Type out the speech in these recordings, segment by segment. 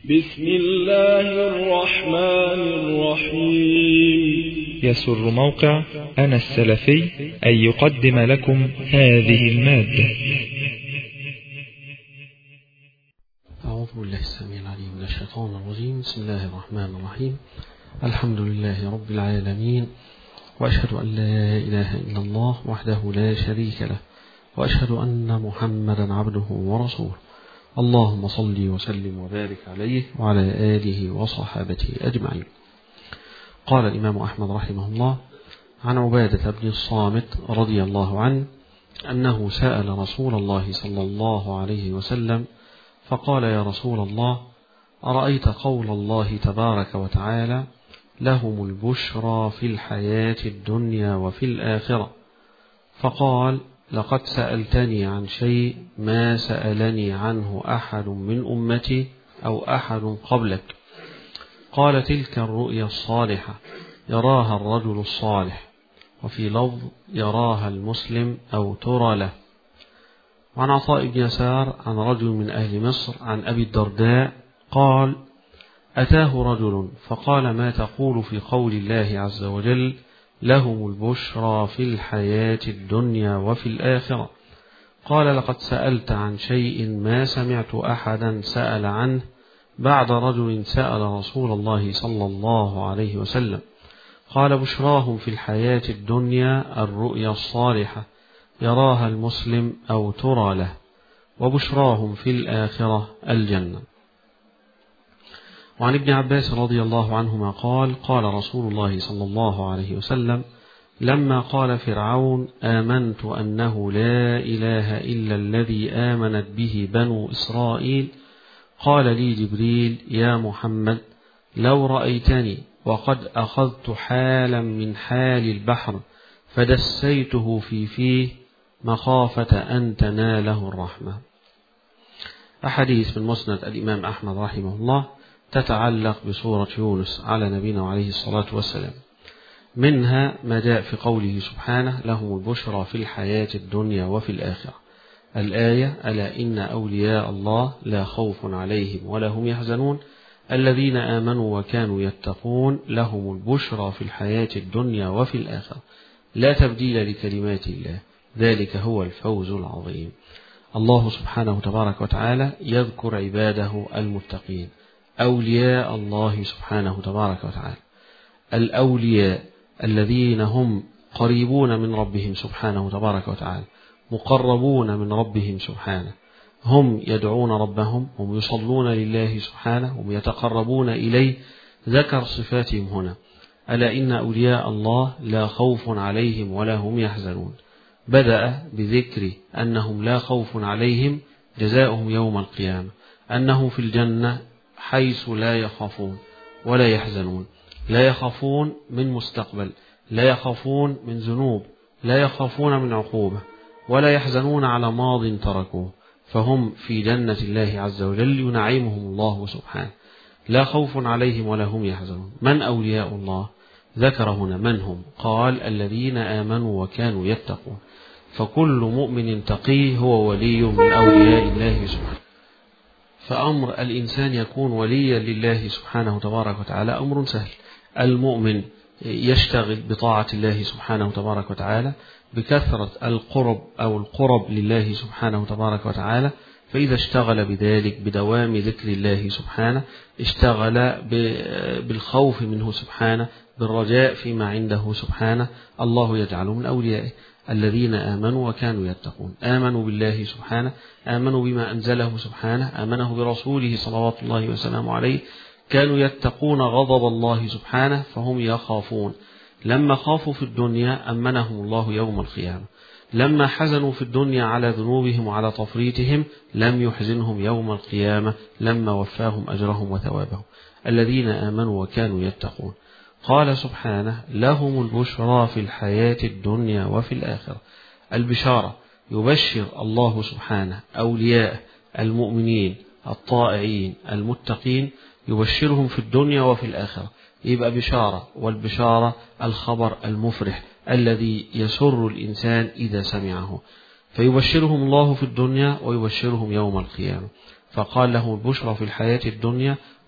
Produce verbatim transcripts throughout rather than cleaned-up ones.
بسم الله الرحمن الرحيم. يسر موقع أنا السلفي أن يقدم لكم هذه المادة. أعوذ بالله السميع العليم من الشيطان الرجيم. بسم الله الرحمن الرحيم. الحمد لله رب العالمين، وأشهد أن لا إله إلا الله وحده لا شريك له، وأشهد أن محمدا عبده ورسوله. اللهم صل وسلم وبارك عليه وعلى آله وصحابته أجمعين. قال الإمام أحمد رحمه الله عن عبادة بن الصامت رضي الله عنه أنه سأل رسول الله صلى الله عليه وسلم فقال: يا رسول الله، أرأيت قول الله تبارك وتعالى: لهم البشرى في الحياة الدنيا وفي الآخرة؟ فقال: لقد سألتني عن شيء ما سألني عنه أحد من أمتي أو أحد قبلك. قال: تلك الرؤيا الصالحة يراها الرجل الصالح، وفي لفظ يراها المسلم أو ترى له. وعن عطاء بن يسار عن رجل من أهل مصر عن أبي الدرداء قال: أتاه رجل فقال: ما تقول في قول الله عز وجل: لهم البشرى في الحياة الدنيا وفي الآخرة؟ قال: لقد سألت عن شيء ما سمعت أحدا سأل عنه بعد رجل سأل رسول الله صلى الله عليه وسلم. قال: بشراهم في الحياة الدنيا الرؤيا الصالحة يراها المسلم أو ترى له، وبشراهم في الآخرة الجنة. وعن ابن عباس رضي الله عنهما قال: قال رسول الله صلى الله عليه وسلم لما قال فرعون: آمنت أنه لا إله إلا الذي آمنت به بنو إسرائيل، قال لي جبريل: يا محمد، لو رأيتني وقد أخذت حالا من حال البحر فدسيته في فيه مخافة أن تناله الرحمة. أحاديث من مسند الإمام أحمد رحمه الله تتعلق بسورة يونس على نبينا عليه الصلاة والسلام. منها ما جاء في قوله سبحانه: لهم البشرى في الحياة الدنيا وفي الآخرة. الآية: ألا إن أولياء الله لا خوف عليهم ولا هم يحزنون الذين آمنوا وكانوا يتقون لهم البشرى في الحياة الدنيا وفي الآخرة لا تبديل لكلمات الله ذلك هو الفوز العظيم. الله سبحانه تبارك وتعالى يذكر عباده المتقين، أولياء الله سبحانه تبارك وتعالى، الأولياء الذين هم قريبون من ربهم سبحانه تبارك وتعالى، مقربون من ربهم سبحانه، هم يدعون ربهم، هم يصلون لله سبحانه، هم يتقربون إليه. ذكر صفاتهم هنا: ألا إن أولياء الله لا خوف عليهم ولا هم يحزنون. بدأ بذكر أنهم لا خوف عليهم، جزاؤهم يوم القيامة، أنهم في الجنة حيث لا يخافون ولا يحزنون، لا يخافون من مستقبل، لا يخافون من ذنوب، لا يخافون من عقوبة، ولا يحزنون على ماض تركوه، فهم في جنة الله عز وجل ينعمهم الله سبحانه، لا خوف عليهم ولا هم يحزنون. من أولياء الله؟ ذكر هنا من هم، قال: الذين آمنوا وكانوا يتقون. فكل مؤمن تقي هو ولي من أولياء الله سبحانه. فأمر الإنسان يكون وليا لله سبحانه تبارك وتعالى أمر سهل. المؤمن يشتغل بطاعة الله سبحانه تبارك وتعالى بكثرة القرب أو القرب لله سبحانه تبارك وتعالى، فإذا اشتغل بذلك بدوام ذكر الله سبحانه، اشتغل بالخوف منه سبحانه، بالرجاء فيما عنده سبحانه، الله يجعله من أوليائه. الذين آمنوا وكانوا يتقون، آمنوا بالله سبحانه، آمنوا بما أنزله سبحانه، آمنه برسوله صلوات الله وسلامه عليه، كانوا يتقون غضب الله سبحانه فهم يخافون. لما خافوا في الدنيا أمنهم الله يوم القيامة، لما حزنوا في الدنيا على ذنوبهم وعلى تفريطهم لم يحزنهم يوم القيامة لما وفاهم أجرهم وثوابهم. الذين آمنوا وكانوا يتقون. قال سبحانه: لهم البشرى في الحياة الدنيا وفي الآخرة. البشارة يبشر الله سبحانه أولياء المؤمنين الطائعين المتقين، يبشرهم في الدنيا وفي الآخرة. يبقى بشارة، والبشارة الخبر المفرح الذي يسر الإنسان إذا سمعه، فيبشرهم الله في الدنيا ويبشرهم يوم القيامة. فقال: له البشرى في الحياة الدنيا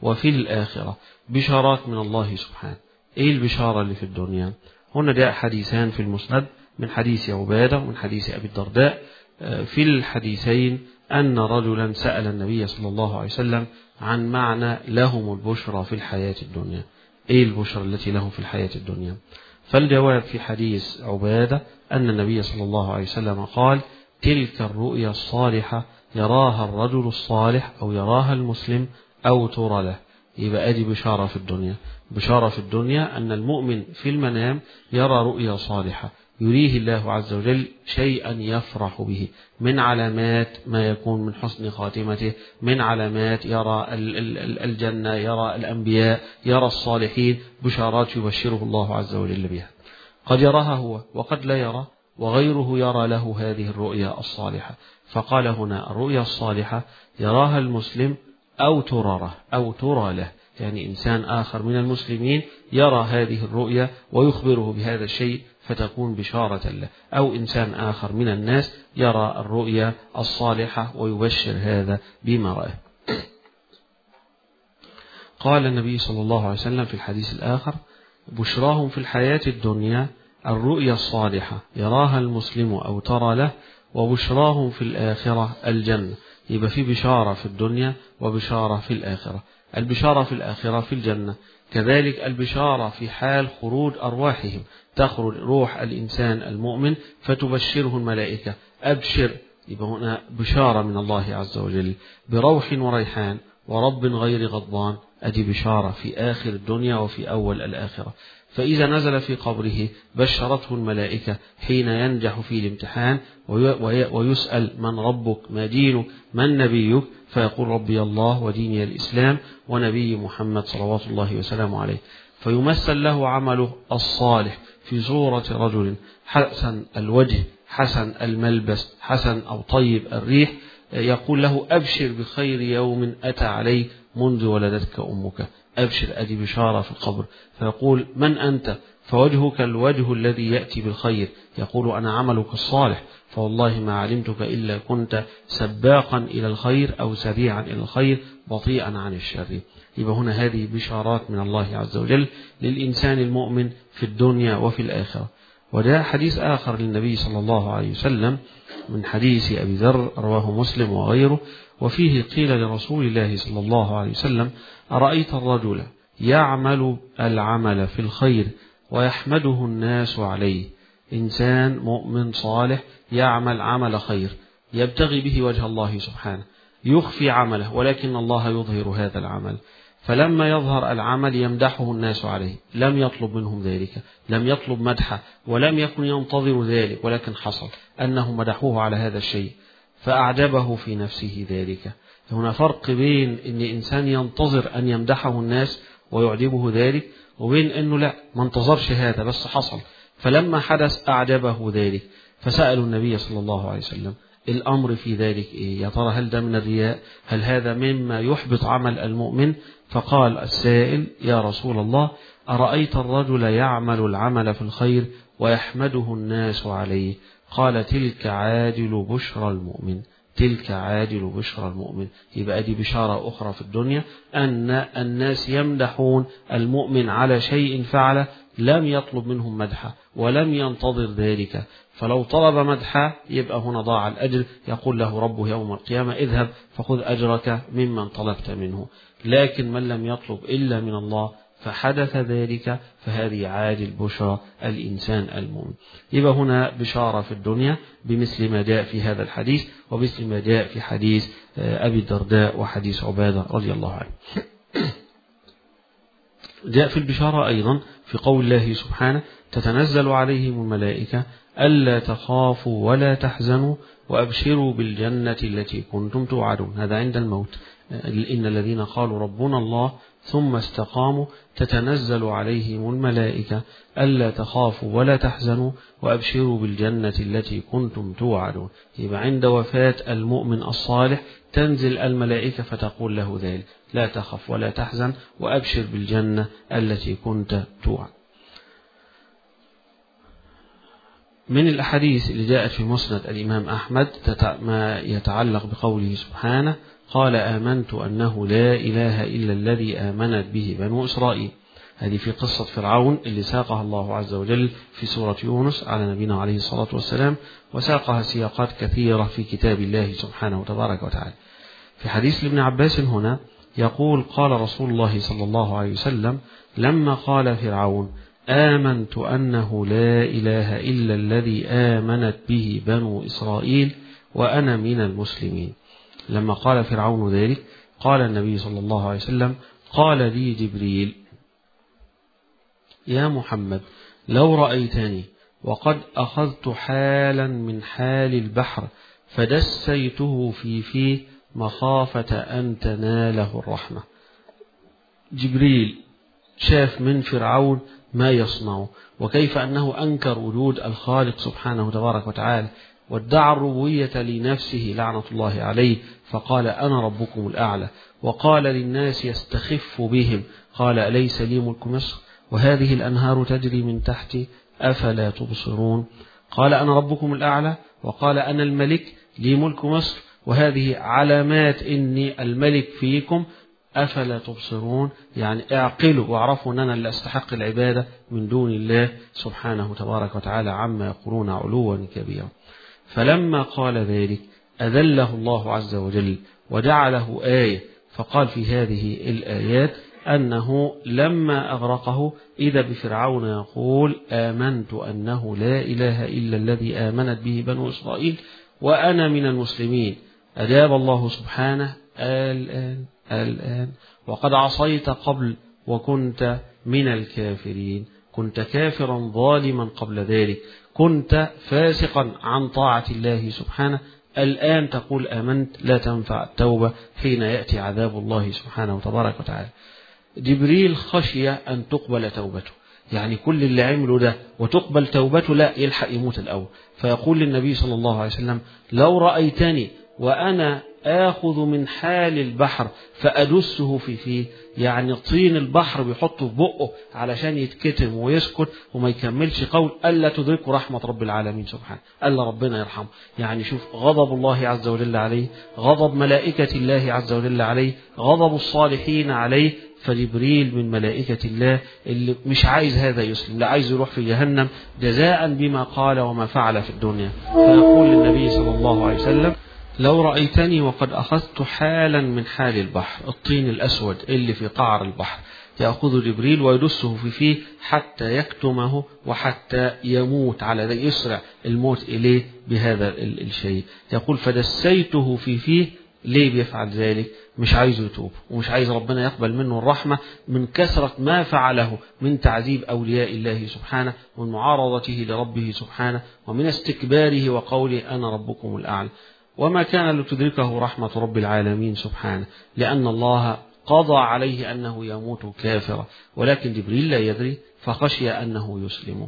وفي الآخرة، بشارات من الله سبحانه. إيه البشارة اللي في الدنيا؟ هنا جاء حديثان في المسند من حديث عبادة ومن حديث أبي الدرداء. في الحديثين أن رجلا سأل النبي صلى الله عليه وسلم عن معنى لهم البشرى في الحياة الدنيا. إيه البشرى التي لهم في الحياة الدنيا؟ فالجواب في حديث عبادة أن النبي صلى الله عليه وسلم قال: تلك الرؤيا الصالحة يراها الرجل الصالح أو يراها المسلم أو ترى له. يبقى أدي بشارة في الدنيا. بشارة في الدنيا أن المؤمن في المنام يرى رؤيا صالحة يريه الله عز وجل شيئا يفرح به، من علامات ما يكون من حسن خاتمته، من علامات يرى الجنة، يرى الأنبياء، يرى الصالحين، بشارات يبشره الله عز وجل بها. قد يراها هو وقد لا يرى، وغيره يرى له هذه الرؤيا الصالحة. فقال هنا الرؤيا الصالحة يراها المسلم أو ترى أو ترى له، يعني إنسان آخر من المسلمين يرى هذه الرؤيا ويخبره بهذا الشيء فتكون بشارة له، أو إنسان آخر من الناس يرى الرؤيا الصالحة ويبشر هذا بما رأى. قال النبي صلى الله عليه وسلم في الحديث الآخر: بشراهم في الحياة الدنيا الرؤيا الصالحة يراها المسلم أو ترى له، وبشراهم في الآخرة الجنة. يبقى في بشارة في الدنيا وبشارة في الآخرة. البشارة في الآخرة في الجنة، كذلك البشارة في حال خروج أرواحهم، تخرج روح الإنسان المؤمن فتبشره الملائكة: أبشر. يبقى هنا بشارة من الله عز وجل بروح وريحان ورب غير غضبان. أدي بشارة في آخر الدنيا وفي أول الآخرة. فإذا نزل في قبره بشرته الملائكة حين ينجح في الامتحان ويسأل: من ربك؟ ما دينك؟ من نبيك؟ فيقول: ربي الله وديني الإسلام ونبي محمد صلوات الله وسلامه عليه. فيمثل له عمله الصالح في صورة رجل حسن الوجه، حسن الملبس، حسن أو طيب الريح، يقول له: أبشر بخير يوم أتى عليك منذ ولدتك أمك. أبشر، أدي بشارة في القبر. فيقول: من أنت؟ فوجهك الوجه الذي يأتي بالخير. يقول: أنا عملك الصالح، فوالله ما علمتك إلا كنت سباقا إلى الخير أو سريعا إلى الخير بطيئا عن الشر. يبقى هنا هذه بشارات من الله عز وجل للإنسان المؤمن في الدنيا وفي الآخرة. وجاء حديث آخر للنبي صلى الله عليه وسلم من حديث أبي ذر رواه مسلم وغيره، وفيه قيل لرسول الله صلى الله عليه وسلم: أرأيت الرجل يعمل العمل في الخير ويحمده الناس عليه. إنسان مؤمن صالح يعمل عمل خير يبتغي به وجه الله سبحانه، يخفي عمله ولكن الله يظهر هذا العمل، فلما يظهر العمل يمدحه الناس عليه. لم يطلب منهم ذلك، لم يطلب مدحه، ولم يكن ينتظر ذلك، ولكن حصل أنهم مدحوه على هذا الشيء فأعجبه في نفسه ذلك. هنا فرق بين أن إنسان ينتظر أن يمدحه الناس ويعجبه ذلك، وبين أنه لا، ما انتظرش هذا بس حصل، فلما حدث أعجبه ذلك. فسألوا النبي صلى الله عليه وسلم: الأمر في ذلك إيه؟ يا ترى هل ده من الرياء؟ هل هذا مما يحبط عمل المؤمن؟ فقال السائل: يا رسول الله، أرأيت الرجل يعمل العمل في الخير ويحمده الناس عليه؟ قال: تلك عاجل بشرى المؤمن. تلك عاجل بشرى المؤمن. يبقى دي بشارة أخرى في الدنيا أن الناس يمدحون المؤمن على شيء فعله، لم يطلب منهم مدحه ولم ينتظر ذلك، فلو طلب مدحه يبقى هنا ضاع الأجر. يقول له ربه يوم القيامة: اذهب فخذ أجرك ممن طلبت منه. لكن من لم يطلب إلا من الله فحدث ذلك، فهذه عاجل بشرى الإنسان المؤمن. يبقى هنا بشارة في الدنيا بمثل ما جاء في هذا الحديث، ومثل ما جاء في حديث أبي الدرداء وحديث عبادة رضي الله عنه. جاء في البشارة أيضا في قول الله سبحانه: تتنزل عليهم الملائكة ألا تخافوا ولا تحزنوا وأبشروا بالجنة التي كنتم توعدون. هذا عند الموت. إن الذين قالوا ربنا الله ثم استقاموا تتنزل عليهم الملائكة ألا تخافوا ولا تحزنوا وأبشروا بالجنة التي كنتم توعدون. يبقى عند وفاة المؤمن الصالح تنزل الملائكة فتقول له ذلك: لا تخف ولا تحزن وأبشر بالجنة التي كنت توعد. من الأحاديث اللي جاءت في مسند الإمام أحمد ما يتعلق بقوله سبحانه قال آمنت أنه لا إله إلا الذي آمنت به بنو إسرائيل. هذه في قصة فرعون اللي ساقها الله عز وجل في سورة يونس على نبينا عليه الصلاة والسلام، وساقها سياقات كثيرة في كتاب الله سبحانه وتبارك وتعالى. في حديث لابن عباس هنا يقول قال رسول الله صلى الله عليه وسلم لما قال فرعون آمنت أنه لا إله إلا الذي آمنت به بنو إسرائيل وأنا من المسلمين. لما قال فرعون ذلك قال النبي صلى الله عليه وسلم قال لي جبريل يا محمد لو رأيتني وقد أخذت حالا من حال البحر فدسيته في فيه مخافة أن تناله الرحمة. جبريل شاف من فرعون ما يصنع وكيف أنه أنكر وجود الخالق سبحانه تبارك وتعالى وادعى الربوبية لنفسه لعنة الله عليه، فقال أنا ربكم الأعلى، وقال للناس يستخف بهم قال أليس لي ملك مصر وهذه الأنهار تجري من تحتي أفلا تبصرون. قال أنا ربكم الأعلى وقال أنا الملك لي ملك مصر وهذه علامات إني الملك فيكم أفلا تبصرون، يعني اعقلوا واعرفوا أن أنا اللي أستحق العبادة من دون الله سبحانه تبارك وتعالى عما يقولون علوا كبيرا. فلما قال ذلك أذله الله عز وجل وجعله آية، فقال في هذه الآيات أنه لما أغرقه إذا بفرعون يقول آمنت أنه لا إله إلا الذي آمنت به بنو إسرائيل وأنا من المسلمين. أجاب الله سبحانه الآن الآن وقد عصيت قبل وكنت من الكافرين، كنت كافرا ظالما قبل ذلك، كنت فاسقا عن طاعة الله سبحانه، الآن تقول آمنت. لا تنفع التوبة حين يأتي عذاب الله سبحانه وتبارك وتعالى. جبريل خشي أن تقبل توبته، يعني كل اللي عمله ده وتقبل توبته لا يلحق يموت الأول، فيقول للنبي صلى الله عليه وسلم لو رأيتني وأنا آخذ من حال البحر فأدسه في فيه، يعني طين البحر بيحطه في بقه علشان يتكتم ويسكت وما يكملش قول ألا تدركه رحمة رب العالمين سبحانه، ألا ربنا يرحمه. يعني شوف غضب الله عز وجل عليه، غضب ملائكة الله عز وجل عليه، غضب الصالحين عليه. فجبريل من ملائكة الله اللي مش عايز هذا يسلم، لا عايز يروح في جهنم جزاء بما قال وما فعل في الدنيا. فيقول للنبي صلى الله عليه وسلم لو رأيتني وقد أخذت حالا من حال البحر، الطين الأسود اللي في قعر البحر يأخذ جبريل ويدسه في فيه حتى يكتمه وحتى يموت على ذلك، يسرع الموت إليه بهذا الشيء. يقول فدسيته في فيه. ليه بيفعل ذلك؟ مش عايز يتوب ومش عايز ربنا يقبل منه الرحمة من كثرة ما فعله من تعذيب أولياء الله سبحانه ومن معارضته لربه سبحانه ومن استكباره وقوله أنا ربكم الأعلى. وما كان لتدركه رحمة رب العالمين سبحانه، لأن الله قضى عليه أنه يموت كافرا، ولكن جبريل لا يدري فخشي أنه يسلم.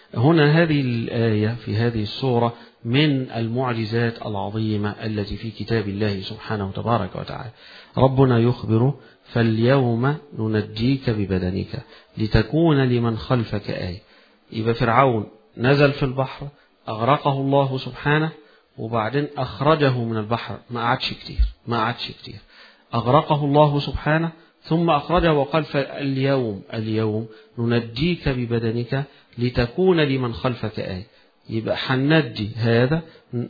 هنا هذه الآية في هذه السورة من المعجزات العظيمة التي في كتاب الله سبحانه تبارك وتعالى. ربنا يخبر فاليوم ننجيك ببدنك لتكون لمن خلفك آية. يبقى فرعون نزل في البحر أغرقه الله سبحانه وبعدين أخرجه من البحر، ما قعدش كتير ما قعدش كتير أغرقه الله سبحانه ثم أخرجه وقال فاليوم اليوم ننجيك ببدنك لتكون لمن خلفك آية. يبقى حنجي هذا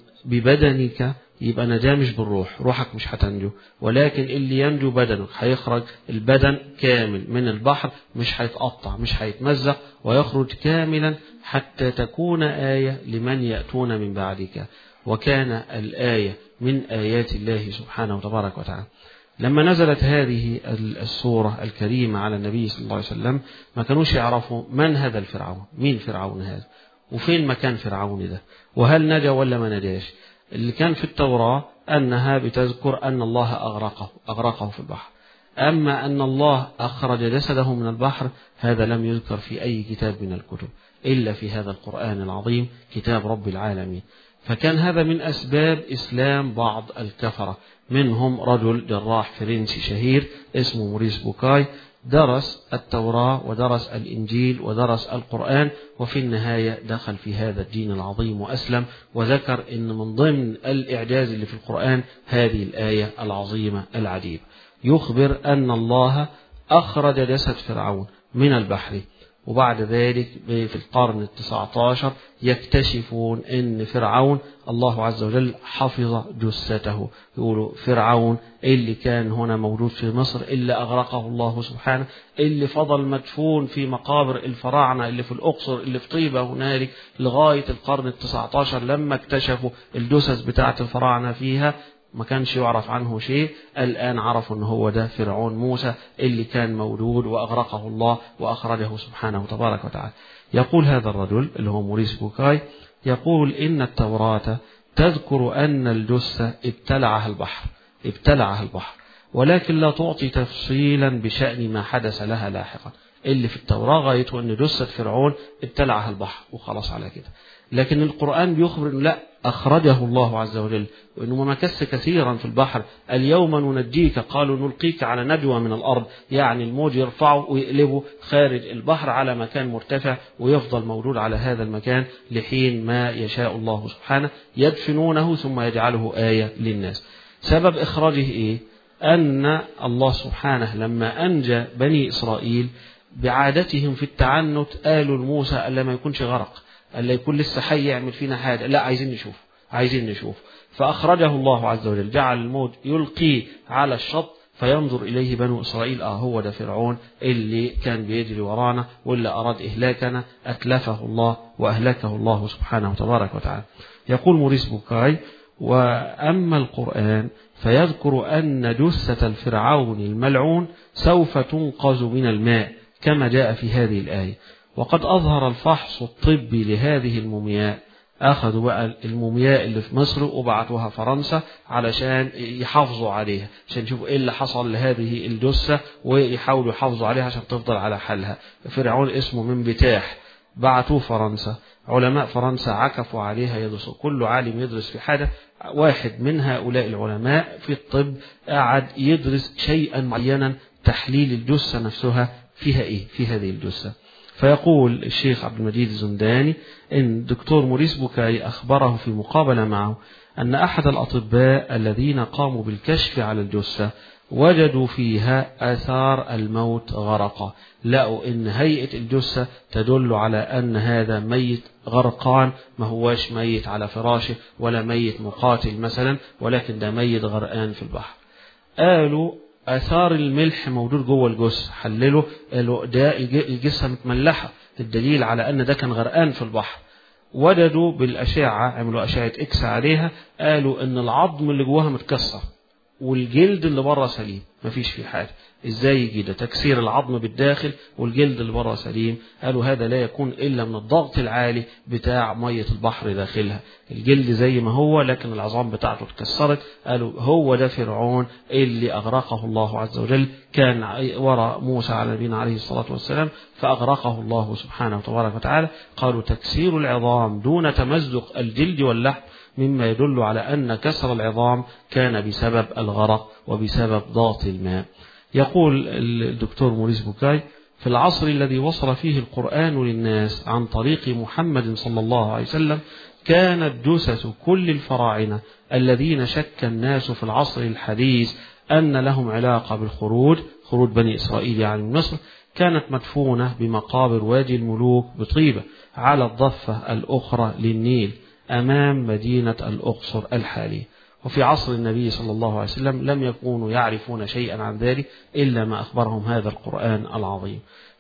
ببدنك، يبقى نجاة مش بالروح، روحك مش هتنجو، ولكن اللي ينجو بدنك، هيخرج البدن كامل من البحر، مش هيتقطع مش هيتمزق ويخرج كاملا حتى تكون آية لمن يأتون من بعدك. وكان الآية من آيات الله سبحانه وتبارك وتعالى. لما نزلت هذه السورة الكريمة على النبي صلى الله عليه وسلم ما كانوش يعرفوا من هذا الفرعون، مين فرعون هذا وفين مكان فرعون ده وهل نجا ولا ما نجاش. اللي كان في التوراة أنها بتذكر أن الله أغرقه أغرقه في البحر، أما أن الله أخرج جسده من البحر هذا لم يذكر في أي كتاب من الكتب إلا في هذا القرآن العظيم كتاب رب العالمين. فكان هذا من أسباب إسلام بعض الكفرة، منهم رجل جراح فرنسي شهير اسمه موريس بوكاي، درس التوراة ودرس الإنجيل ودرس القرآن، وفي النهاية دخل في هذا الدين العظيم وأسلم، وذكر أن من ضمن الإعجاز اللي في القرآن هذه الآية العظيمة العجيبة، يخبر أن الله أخرج جسد فرعون من البحر، وبعد ذلك في القرن التسعة عشر يكتشفون أن فرعون الله عز وجل حفظ جثته. يقولوا فرعون اللي كان هنا موجود في مصر اللي أغرقه الله سبحانه، اللي فضل مدفون في مقابر الفراعنة اللي في الأقصر اللي في طيبة هنالك لغاية القرن التسعة عشر لما اكتشفوا الجثث بتاعة الفراعنة فيها، ما كانش يعرف عنه شيء. الآن عرفوا أنه هو ده فرعون موسى اللي كان موجود وأغرقه الله وأخرجه سبحانه تبارك وتعالى. يقول هذا الرجل اللي هو موريس بوكاي، يقول إن التوراة تذكر أن الجثة ابتلعها البحر ابتلعها البحر ولكن لا تعطي تفصيلا بشأن ما حدث لها لاحقا. اللي في التوراة غايته أن جثة فرعون ابتلعها البحر وخلاص على كده، لكن القرآن بيخبر أنه لا، أخرجه الله عز وجل، وأنه مكث كثيرا في البحر. اليوم ننجيك، قالوا نلقيك على ندوة من الأرض، يعني الموج يرفعه ويقلبه خارج البحر على مكان مرتفع، ويفضل موجود على هذا المكان لحين ما يشاء الله سبحانه، يدفنونه ثم يجعله آية للناس. سبب إخراجه إيه؟ أن الله سبحانه لما أنجى بني إسرائيل بعادتهم في التعنت قالوا لموسى ألا ما يكونش غرق، ألا يكون لسه حي يعمل فينا حاجة، لا عايزين نشوف عايزين نشوف فأخرجه الله عز وجل، جعل الموج يلقيه على الشط فينظر إليه بنو إسرائيل، آه هو ده فرعون اللي كان بيجري ورانا واللي أراد إهلاكنا، أتلفه الله وأهلكه الله سبحانه تبارك وتعالى. يقول موريس بوكاي: وأما القرآن فيذكر أن جثة الفرعون الملعون سوف تنقذ من الماء كما جاء في هذه الآية. وقد أظهر الفحص الطبي لهذه المومياء، أخذوا بقى المومياء اللي في مصر وبعتوها فرنسا علشان يحافظوا عليها، عشان يشوفوا إيه اللي حصل لهذه الجثة ويحاولوا يحافظوا عليها عشان تفضل على حالها. فرعون اسمه من بتاح، بعتوه فرنسا، علماء فرنسا عكفوا عليها يدرسوا، كل عالم يدرس في حاجة. واحد من هؤلاء العلماء في الطب قعد يدرس شيئا معينا، تحليل الجثة نفسها فيها إيه في هذه الجثة. فيقول الشيخ عبد المجيد الزنداني إن الدكتور موريس بوكاي أخبره في مقابلة معه أن أحد الأطباء الذين قاموا بالكشف على الجثة وجدوا فيها آثار الموت غرقا، لقوا إن هيئة الجثة تدل على أن هذا ميت غرقان، ما هواش ميت على فراشه ولا ميت مقاتل مثلا، ولكن ده ميت غرقان في البحر. قالوا آثار الملح موجود جوه الجثة، حللوا قالوا ده الجثة متملحة، الدليل على أن ده كان غرقان في البحر. وجدوا بالأشعة، عملوا أشعة إكس عليها، قالوا إن العظم اللي جواها متكسر والجلد اللي بره سليم، مفيش فيه حاجة. ازاي يجي ده تكسير العظم بالداخل والجلد اللي بره سليم؟ قالوا هذا لا يكون الا من الضغط العالي بتاع مية البحر داخلها، الجلد زي ما هو لكن العظام بتاعته اتكسرت. قالوا هو ده فرعون اللي اغرقه الله عز وجل، كان وراء موسى على نبينا عليه الصلاة والسلام فاغرقه الله سبحانه وتبارك وتعالى. قالوا تكسير العظام دون تمزق الجلد واللحم مما يدل على أن كسر العظام كان بسبب الغرق وبسبب ضغط الماء. يقول الدكتور موريس بوكاي: في العصر الذي وصل فيه القرآن للناس عن طريق محمد صلى الله عليه وسلم كانت جثث كل الفراعنة الذين شك الناس في العصر الحديث أن لهم علاقة بالخروج، خروج بني إسرائيل يعني من مصر، كانت مدفونة بمقابر وادي الملوك بطيبة على الضفة الأخرى للنيل أمام مدينة الأقصر الحالية. وفي عصر النبي صلى الله عليه وسلم لم يكونوا يعرفون شيئا عن ذلك إلا ما أخبرهم هذا القرآن العظيم.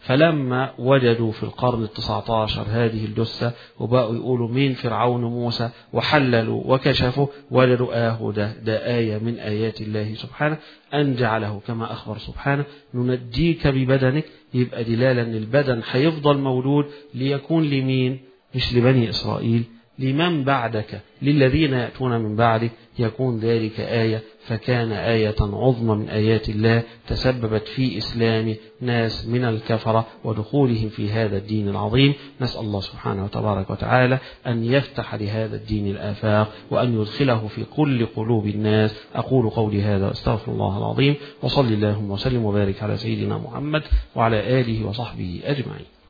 فلما وجدوا في القرن التسعة عشر هذه الجثة وبقوا يقولوا مين فرعون موسى وحللوا وكشفوا، وجدوا آه ده, ده آية من آيات الله سبحانه أن جعله كما أخبر سبحانه ننجيك ببدنك، يبقى دلالة أن البدن هيفضل موجود ليكون لمين؟ مش لبني إسرائيل، لمن بعدك، للذين يأتون من بعدك يكون ذلك آية، فكان آية عظمى من آيات الله تسببت في إسلام ناس من الكفرة ودخولهم في هذا الدين العظيم. نسأل الله سبحانه وتبارك وتعالى أن يفتح لهذا الدين الآفاق وأن يدخله في كل قلوب الناس. أقول قولي هذا واستغفر الله العظيم، وصل اللهم وسلم وبارك على سيدنا محمد وعلى آله وصحبه أجمعين.